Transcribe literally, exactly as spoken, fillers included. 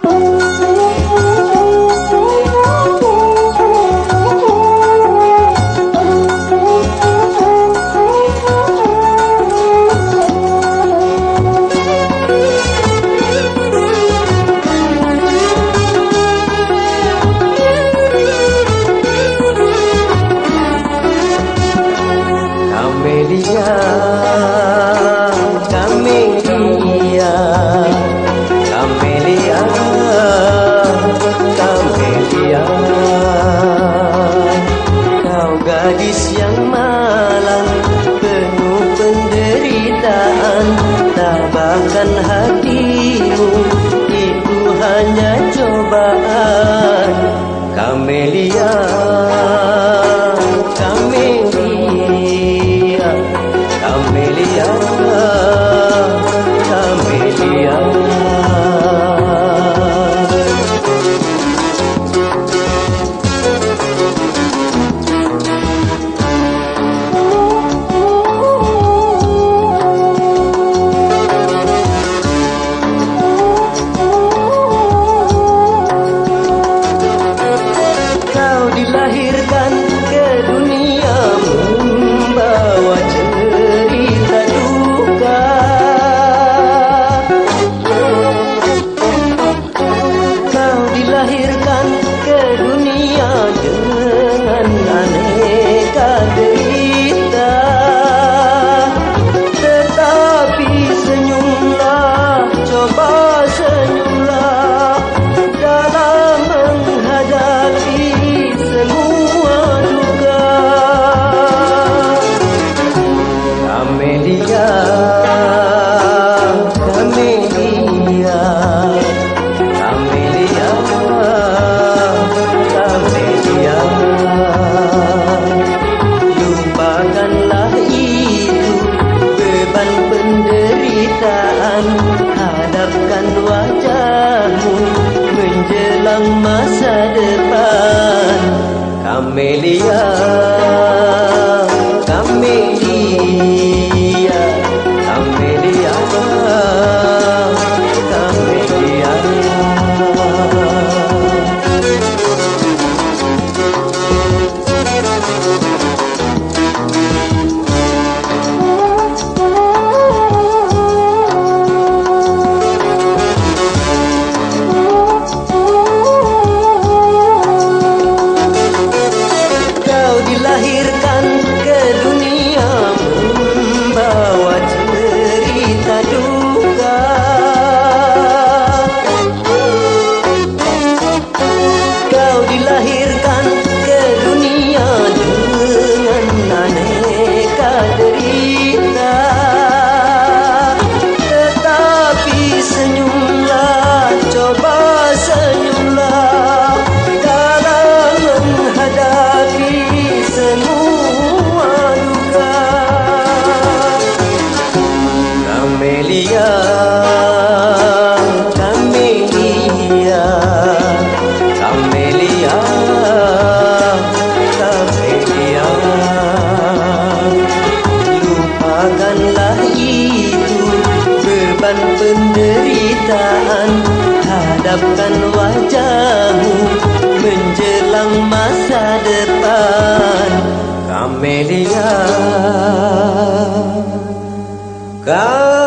Camelia, Camelia, Camelia, Camelia. Kau gadis yang malang, penuh penderitaan, tabahkan hatimu, itu hanya cobaan. Camelia, Camelia, Camelia, Camelia. Kau dilahirkan ke dunia membawa cerita duka. Kau dilahirkan ke dunia dengan aneka derita, tetapi senyumlah, coba senyumlah dalam menghadapi semua duka. Camelia, Camelia, Camelia, Camelia. Lupakanlah itu beban penderitaan, hadapkan wajahmu menjelang masa depan. Camelia, Camelia, Camelia, Camelia. Kau dilahirkan ke dunia membawa cerita duka. Kau dilahirkan ke dunia dengan aneka derita, tetapi senyumlah, coba senyumlah dalam menghadapi semua duka. Camelia, Camelia, Camelia, Camelia. Lupakanlah itu beban penderitaan, hadapkan wajahmu menjelang masa depan. Camelia, Camelia.